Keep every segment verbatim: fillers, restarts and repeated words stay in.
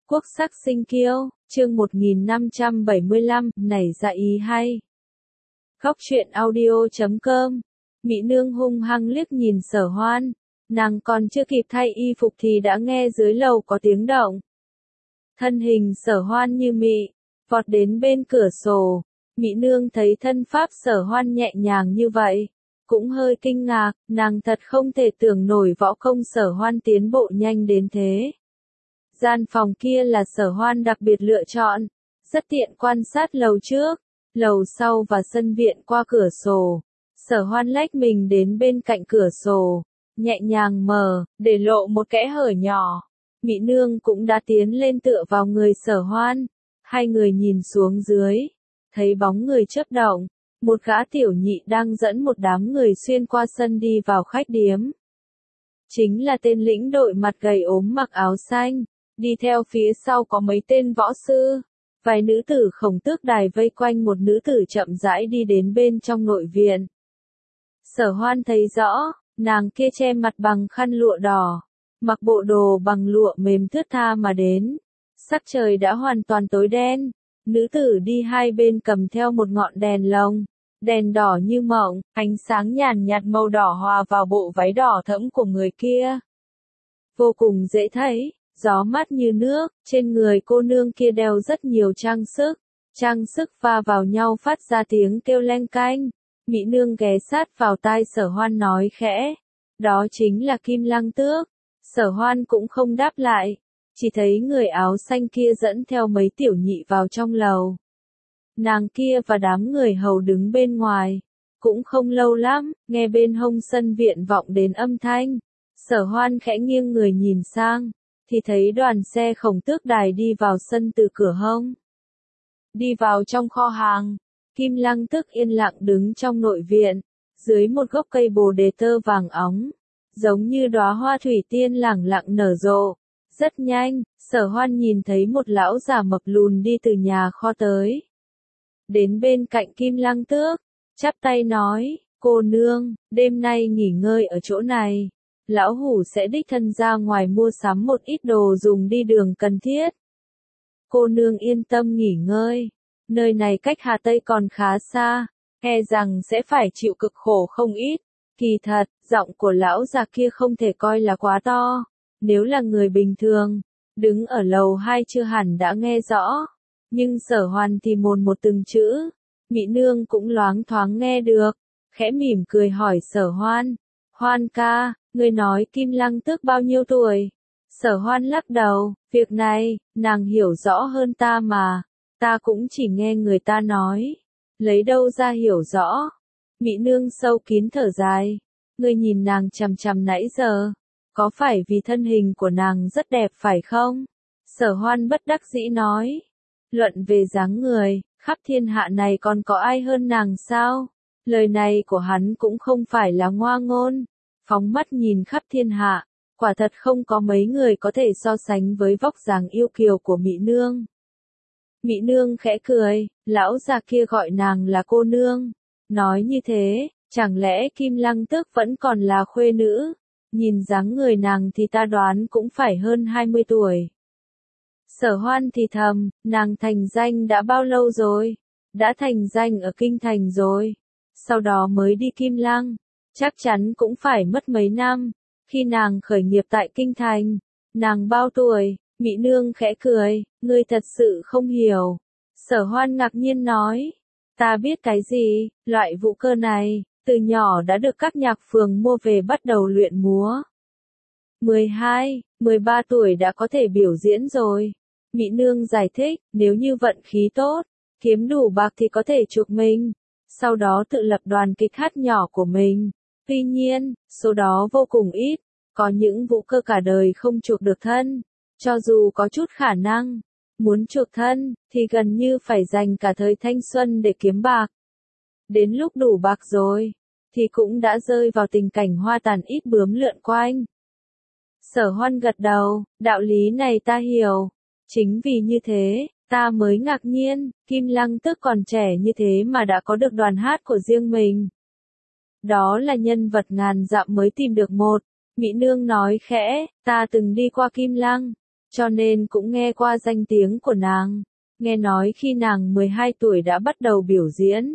Quốc sắc sinh kiêu, chương một nghìn năm trăm bảy mươi lăm, nảy ra ý hay. Góc truyện audio chấm com. Mỹ nương hung hăng liếc nhìn Sở Hoan, nàng còn chưa kịp thay y phục thì đã nghe dưới lầu có tiếng động. Thân hình Sở Hoan như mị, vọt đến bên cửa sổ. Mỹ nương thấy thân pháp Sở Hoan nhẹ nhàng như vậy, cũng hơi kinh ngạc, nàng thật không thể tưởng nổi võ công Sở Hoan tiến bộ nhanh đến thế. Gian phòng kia là Sở Hoan đặc biệt lựa chọn, rất tiện quan sát lầu trước, lầu sau và sân viện qua cửa sổ. Sở Hoan lách mình đến bên cạnh cửa sổ, nhẹ nhàng mở, để lộ một kẽ hở nhỏ. Mỹ nương cũng đã tiến lên tựa vào người Sở Hoan, hai người nhìn xuống dưới, thấy bóng người chớp động, một gã tiểu nhị đang dẫn một đám người xuyên qua sân đi vào khách điếm. Chính là tên lĩnh đội mặt gầy ốm mặc áo xanh. Đi theo phía sau có mấy tên võ sư, vài nữ tử khổng tước đài vây quanh một nữ tử chậm rãi đi đến bên trong nội viện. Sở Hoan thấy rõ, nàng kia che mặt bằng khăn lụa đỏ, mặc bộ đồ bằng lụa mềm thướt tha mà đến. Sắc trời đã hoàn toàn tối đen, nữ tử đi hai bên cầm theo một ngọn đèn lồng, đèn đỏ như mộng, ánh sáng nhàn nhạt màu đỏ hòa vào bộ váy đỏ thẫm của người kia. Vô cùng dễ thấy. Gió mát như nước, trên người cô nương kia đeo rất nhiều trang sức, trang sức va vào nhau phát ra tiếng kêu leng canh. Mỹ nương ghé sát vào tai Sở Hoan nói khẽ, đó chính là Kim Lăng Tước. Sở Hoan cũng không đáp lại, chỉ thấy người áo xanh kia dẫn theo mấy tiểu nhị vào trong lầu. Nàng kia và đám người hầu đứng bên ngoài, cũng không lâu lắm, nghe bên hông sân viện vọng đến âm thanh. Sở Hoan khẽ nghiêng người nhìn sang, thì thấy đoàn xe khổng tước đài đi vào sân từ cửa hông. Đi vào trong kho hàng, Kim Lăng Tước yên lặng đứng trong nội viện, dưới một gốc cây bồ đề tơ vàng óng, giống như đóa hoa thủy tiên lẳng lặng nở rộ. Rất nhanh, Sở Hoan nhìn thấy một lão già mập lùn đi từ nhà kho tới. Đến bên cạnh Kim Lăng Tước, chắp tay nói, cô nương, đêm nay nghỉ ngơi ở chỗ này. Lão hủ sẽ đích thân ra ngoài mua sắm một ít đồ dùng đi đường cần thiết. Cô nương yên tâm nghỉ ngơi, nơi này cách Hà Tây còn khá xa, e rằng sẽ phải chịu cực khổ không ít. Kỳ thật, giọng của lão già kia không thể coi là quá to, nếu là người bình thường, đứng ở lầu hai chưa hẳn đã nghe rõ, nhưng Sở Hoan thì mồn một từng chữ, Mỹ nương cũng loáng thoáng nghe được, khẽ mỉm cười hỏi Sở Hoan, Hoan ca, người nói Kim Lăng Tước bao nhiêu tuổi? Sở Hoan lắc đầu, việc này, nàng hiểu rõ hơn ta mà, ta cũng chỉ nghe người ta nói, lấy đâu ra hiểu rõ. Mỹ nương sâu kín thở dài, ngươi nhìn nàng chằm chằm nãy giờ, có phải vì thân hình của nàng rất đẹp phải không? Sở Hoan bất đắc dĩ nói, luận về dáng người, khắp thiên hạ này còn có ai hơn nàng sao? Lời này của hắn cũng không phải là ngoa ngôn. Phóng mắt nhìn khắp thiên hạ, quả thật không có mấy người có thể so sánh với vóc dáng yêu kiều của Mỹ nương. Mỹ nương khẽ cười, lão già kia gọi nàng là cô nương. Nói như thế, chẳng lẽ Kim Lăng Tước vẫn còn là khuê nữ? Nhìn dáng người nàng thì ta đoán cũng phải hơn hai mươi tuổi. Sở Hoan thì thầm, nàng thành danh đã bao lâu rồi? Đã thành danh ở Kinh Thành rồi. Sau đó mới đi Kim Lăng. Chắc chắn cũng phải mất mấy năm, khi nàng khởi nghiệp tại Kinh Thành. Nàng bao tuổi? Mỹ nương khẽ cười, ngươi thật sự không hiểu. Sở Hoan ngạc nhiên nói, ta biết cái gì, loại vũ cơ này, từ nhỏ đã được các nhạc phường mua về bắt đầu luyện múa. mười hai, mười ba tuổi đã có thể biểu diễn rồi. Mỹ nương giải thích, nếu như vận khí tốt, kiếm đủ bạc thì có thể chuộc mình, sau đó tự lập đoàn kịch hát nhỏ của mình. Tuy nhiên, số đó vô cùng ít, có những vũ cơ cả đời không chuộc được thân, cho dù có chút khả năng, muốn chuộc thân, thì gần như phải dành cả thời thanh xuân để kiếm bạc. Đến lúc đủ bạc rồi, thì cũng đã rơi vào tình cảnh hoa tàn ít bướm lượn quanh. Sở Hoan gật đầu, đạo lý này ta hiểu, chính vì như thế, ta mới ngạc nhiên, Kim Lăng Tước còn trẻ như thế mà đã có được đoàn hát của riêng mình. Đó là nhân vật ngàn dặm mới tìm được một. Mỹ nương nói khẽ, ta từng đi qua Kim Lăng, cho nên cũng nghe qua danh tiếng của nàng. Nghe nói khi nàng mười hai tuổi đã bắt đầu biểu diễn.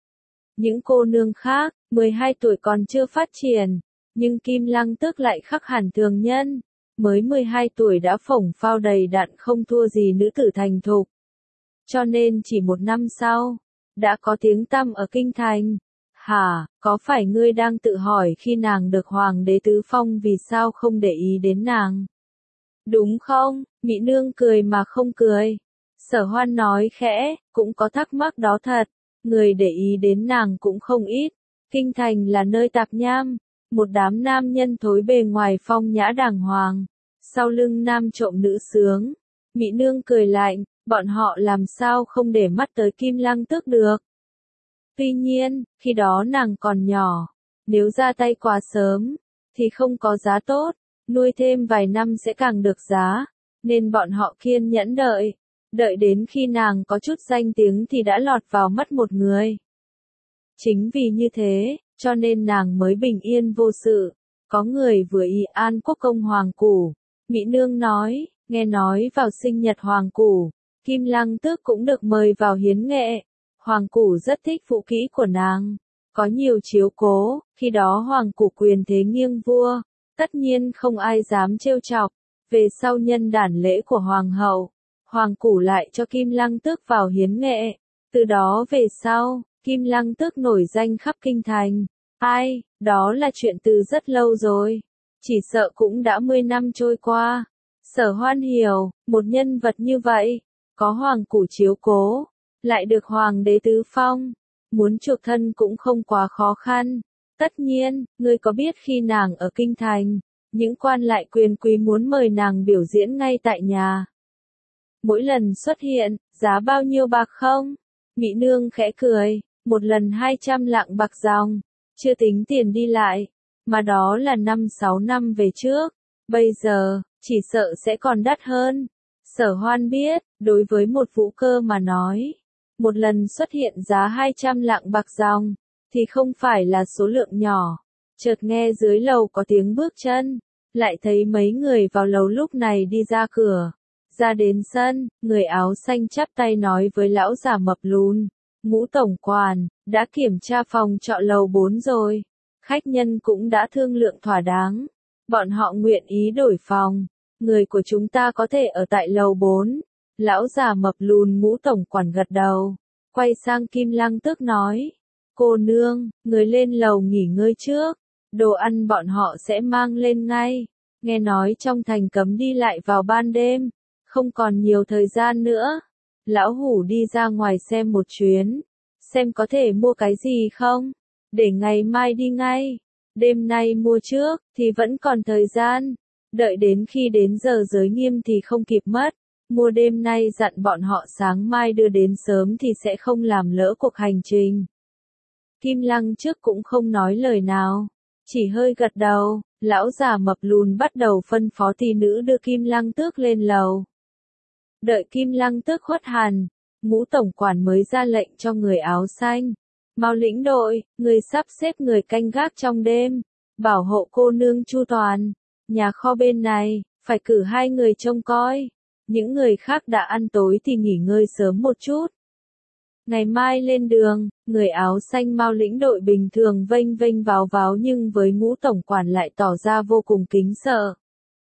Những cô nương khác, mười hai tuổi còn chưa phát triển, nhưng Kim Lăng Tước lại khác hẳn thường nhân. Mới mười hai tuổi đã phổng phao đầy đặn không thua gì nữ tử thành thục. Cho nên chỉ một năm sau, đã có tiếng tăm ở kinh thành. Hả, có phải ngươi đang tự hỏi khi nàng được hoàng đế tứ phong vì sao không để ý đến nàng? Đúng không? Mỹ nương cười mà không cười. Sở Hoan nói khẽ, cũng có thắc mắc đó thật. Người để ý đến nàng cũng không ít. Kinh thành là nơi tạp nham. Một đám nam nhân thối bề ngoài phong nhã đàng hoàng. Sau lưng nam trộm nữ sướng. Mỹ nương cười lạnh, bọn họ làm sao không để mắt tới Kim Lăng Tước được. Tuy nhiên, khi đó nàng còn nhỏ. Nếu ra tay quá sớm, thì không có giá tốt. Nuôi thêm vài năm sẽ càng được giá. Nên bọn họ kiên nhẫn đợi. Đợi đến khi nàng có chút danh tiếng thì đã lọt vào mắt một người. Chính vì như thế, cho nên nàng mới bình yên vô sự. Có người vừa y an quốc công Hoàng Củ. Mỹ nương nói, nghe nói vào sinh nhật Hoàng Củ, Kim Lăng Tước cũng được mời vào hiến nghệ. Hoàng Củ rất thích vũ kỹ của nàng. Có nhiều chiếu cố, khi đó Hoàng Củ quyền thế nghiêng vua. Tất nhiên không ai dám trêu chọc. Về sau nhân đản lễ của Hoàng hậu, Hoàng Củ lại cho Kim Lăng Tước vào hiến nghệ. Từ đó về sau, Kim Lăng Tước nổi danh khắp kinh thành. Ai, đó là chuyện từ rất lâu rồi. Chỉ sợ cũng đã mười năm trôi qua. Sở Hoan hiểu, một nhân vật như vậy, có Hoàng Củ chiếu cố, lại được Hoàng đế tứ phong. Muốn chuộc thân cũng không quá khó khăn. Tất nhiên, ngươi có biết khi nàng ở kinh thành, những quan lại quyền quý muốn mời nàng biểu diễn ngay tại nhà. Mỗi lần xuất hiện, giá bao nhiêu bạc không? Mỹ nương khẽ cười, một lần hai trăm lạng bạc dòng, chưa tính tiền đi lại, mà đó là năm sáu năm về trước, bây giờ, chỉ sợ sẽ còn đắt hơn. Sở Hoan biết, đối với một vũ cơ mà nói, một lần xuất hiện giá hai trăm lạng bạc dòng, thì không phải là số lượng nhỏ. Chợt nghe dưới lầu có tiếng bước chân, lại thấy mấy người vào lầu lúc này đi ra cửa. Ra đến sân, người áo xanh chắp tay nói với lão già mập lùn, Ngũ tổng quản, đã kiểm tra phòng trọ lầu bốn rồi. Khách nhân cũng đã thương lượng thỏa đáng. Bọn họ nguyện ý đổi phòng. Người của chúng ta có thể ở tại lầu bốn. Lão già mập lùn Ngũ tổng quản gật đầu. Quay sang Kim Lăng Tước nói. Cô nương, người lên lầu nghỉ ngơi trước. Đồ ăn bọn họ sẽ mang lên ngay. Nghe nói trong thành cấm đi lại vào ban đêm. Không còn nhiều thời gian nữa. Lão hủ đi ra ngoài xem một chuyến. Xem có thể mua cái gì không. Để ngày mai đi ngay. Đêm nay mua trước, thì vẫn còn thời gian. Đợi đến khi đến giờ giới nghiêm thì không kịp mất. Mua đêm nay dặn bọn họ sáng mai đưa đến sớm thì sẽ không làm lỡ cuộc hành trình. Kim Lăng trước cũng không nói lời nào. Chỉ hơi gật đầu. Lão già mập lùn bắt đầu phân phó thị nữ đưa Kim Lăng Tước lên lầu. Đợi Kim Lăng Tước khuất hẳn, Ngũ tổng quản mới ra lệnh cho người áo xanh. Mau lĩnh đội, người sắp xếp người canh gác trong đêm, bảo hộ cô nương chu toàn. Nhà kho bên này, phải cử hai người trông coi. Những người khác đã ăn tối thì nghỉ ngơi sớm một chút. Ngày mai lên đường, người áo xanh mau lĩnh đội bình thường vênh vênh váo váo nhưng với Ngũ tổng quản lại tỏ ra vô cùng kính sợ.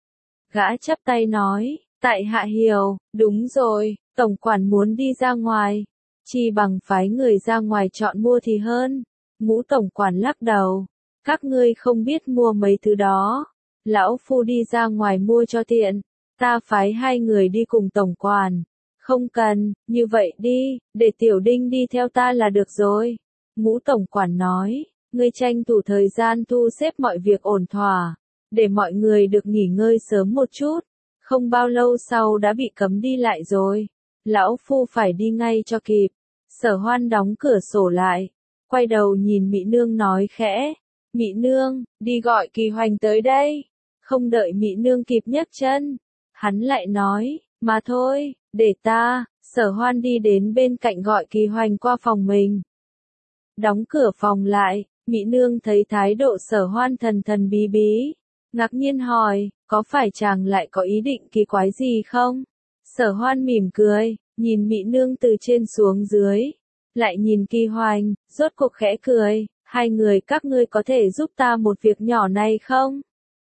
Gã chắp tay nói. Tại hạ hiểu, đúng rồi, tổng quản muốn đi ra ngoài. Chi bằng phái người ra ngoài chọn mua thì hơn. Ngũ tổng quản lắc đầu. Các ngươi không biết mua mấy thứ đó. Lão phu đi ra ngoài mua cho tiện. Ta phái hai người đi cùng tổng quản. Không cần, như vậy đi, để tiểu đinh đi theo ta là được rồi. Ngũ tổng quản nói, ngươi tranh thủ thời gian thu xếp mọi việc ổn thỏa. Để mọi người được nghỉ ngơi sớm một chút. Không bao lâu sau đã bị cấm đi lại rồi. Lão phu phải đi ngay cho kịp. Sở Hoan đóng cửa sổ lại. Quay đầu nhìn Mỹ nương nói khẽ. Mỹ nương, đi gọi Kỳ Hoành tới đây. Không đợi Mỹ nương kịp nhấc chân. Hắn lại nói, mà thôi, để ta. Sở Hoan đi đến bên cạnh gọi Kỳ Hoành qua phòng mình. Đóng cửa phòng lại, Mỹ nương thấy thái độ Sở Hoan thần thần bí bí. Ngạc nhiên hỏi, Có phải chàng lại có ý định kỳ quái gì không? Sở Hoan mỉm cười, nhìn Mị Nương từ trên xuống dưới, lại nhìn Kỳ Hoành, rốt cuộc khẽ cười, hai người các ngươi có thể giúp ta một việc nhỏ này không?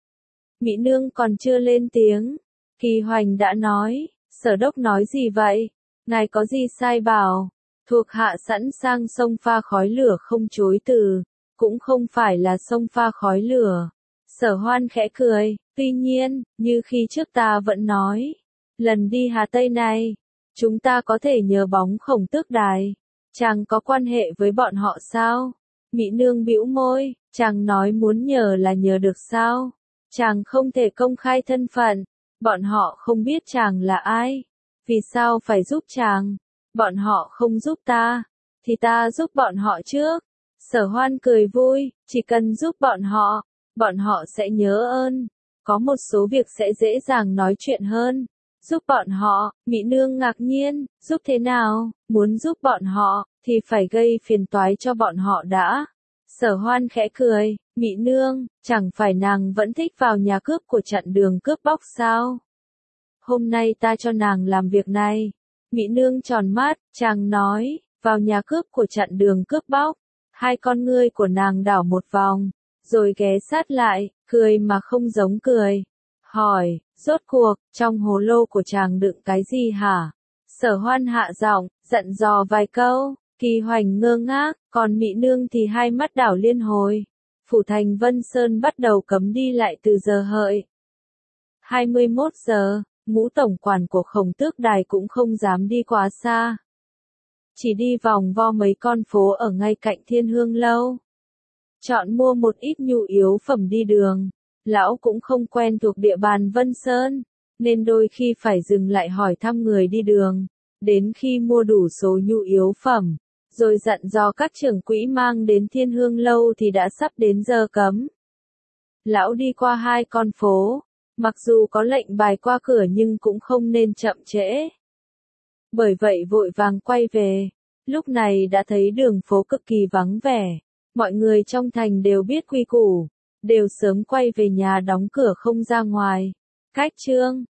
Mị Nương còn chưa lên tiếng, Kỳ Hoành đã nói, Sở đốc nói gì vậy? Ngài có gì sai bảo? Thuộc hạ sẵn sàng xông pha khói lửa không chối từ, cũng không phải là xông pha khói lửa. Sở Hoan khẽ cười, tuy nhiên, như khi trước ta vẫn nói, lần đi Hà Tây này, chúng ta có thể nhờ bóng Khổng Tước Đài. Chàng có quan hệ với bọn họ sao? Mị Nương bĩu môi, chàng nói muốn nhờ là nhờ được sao? Chàng không thể công khai thân phận, bọn họ không biết chàng là ai. Vì sao phải giúp chàng? Bọn họ không giúp ta, thì ta giúp bọn họ trước. Sở Hoan cười vui, chỉ cần giúp bọn họ, bọn họ sẽ nhớ ơn. Có một số việc sẽ dễ dàng nói chuyện hơn. Giúp bọn họ, Mị Nương ngạc nhiên, giúp thế nào? Muốn giúp bọn họ, thì phải gây phiền toái cho bọn họ đã. Sở Hoan khẽ cười, Mị Nương, chẳng phải nàng vẫn thích vào nhà cướp của chặn đường cướp bóc sao? Hôm nay ta cho nàng làm việc này. Mị Nương tròn mắt, chàng nói, vào nhà cướp của chặn đường cướp bóc. Hai con ngươi của nàng đảo một vòng, rồi ghé sát lại, cười mà không giống cười. Hỏi, rốt cuộc, trong hồ lô của chàng đựng cái gì hả? Sở Hoan hạ giọng, dặn dò vài câu, Kỳ Hoành ngơ ngác, còn Mị Nương thì hai mắt đảo liên hồi. Phủ thành Vân Sơn bắt đầu cấm đi lại từ giờ hợi. hai mươi mốt giờ, ngũ tổng quản của Khổng Tước Đài cũng không dám đi quá xa. Chỉ đi vòng vo mấy con phố ở ngay cạnh Thiên Hương Lâu. Chọn mua một ít nhu yếu phẩm đi đường. Lão cũng không quen thuộc địa bàn Vân Sơn, nên đôi khi phải dừng lại hỏi thăm người đi đường. Đến khi mua đủ số nhu yếu phẩm, rồi dặn dò các trưởng quỹ mang đến Thiên Hương Lâu thì đã sắp đến giờ cấm. Lão đi qua hai con phố, mặc dù có lệnh bài qua cửa nhưng cũng không nên chậm trễ. Bởi vậy vội vàng quay về, lúc này đã thấy đường phố cực kỳ vắng vẻ, mọi người trong thành đều biết quy củ, đều sớm quay về nhà đóng cửa không ra ngoài. Cách chương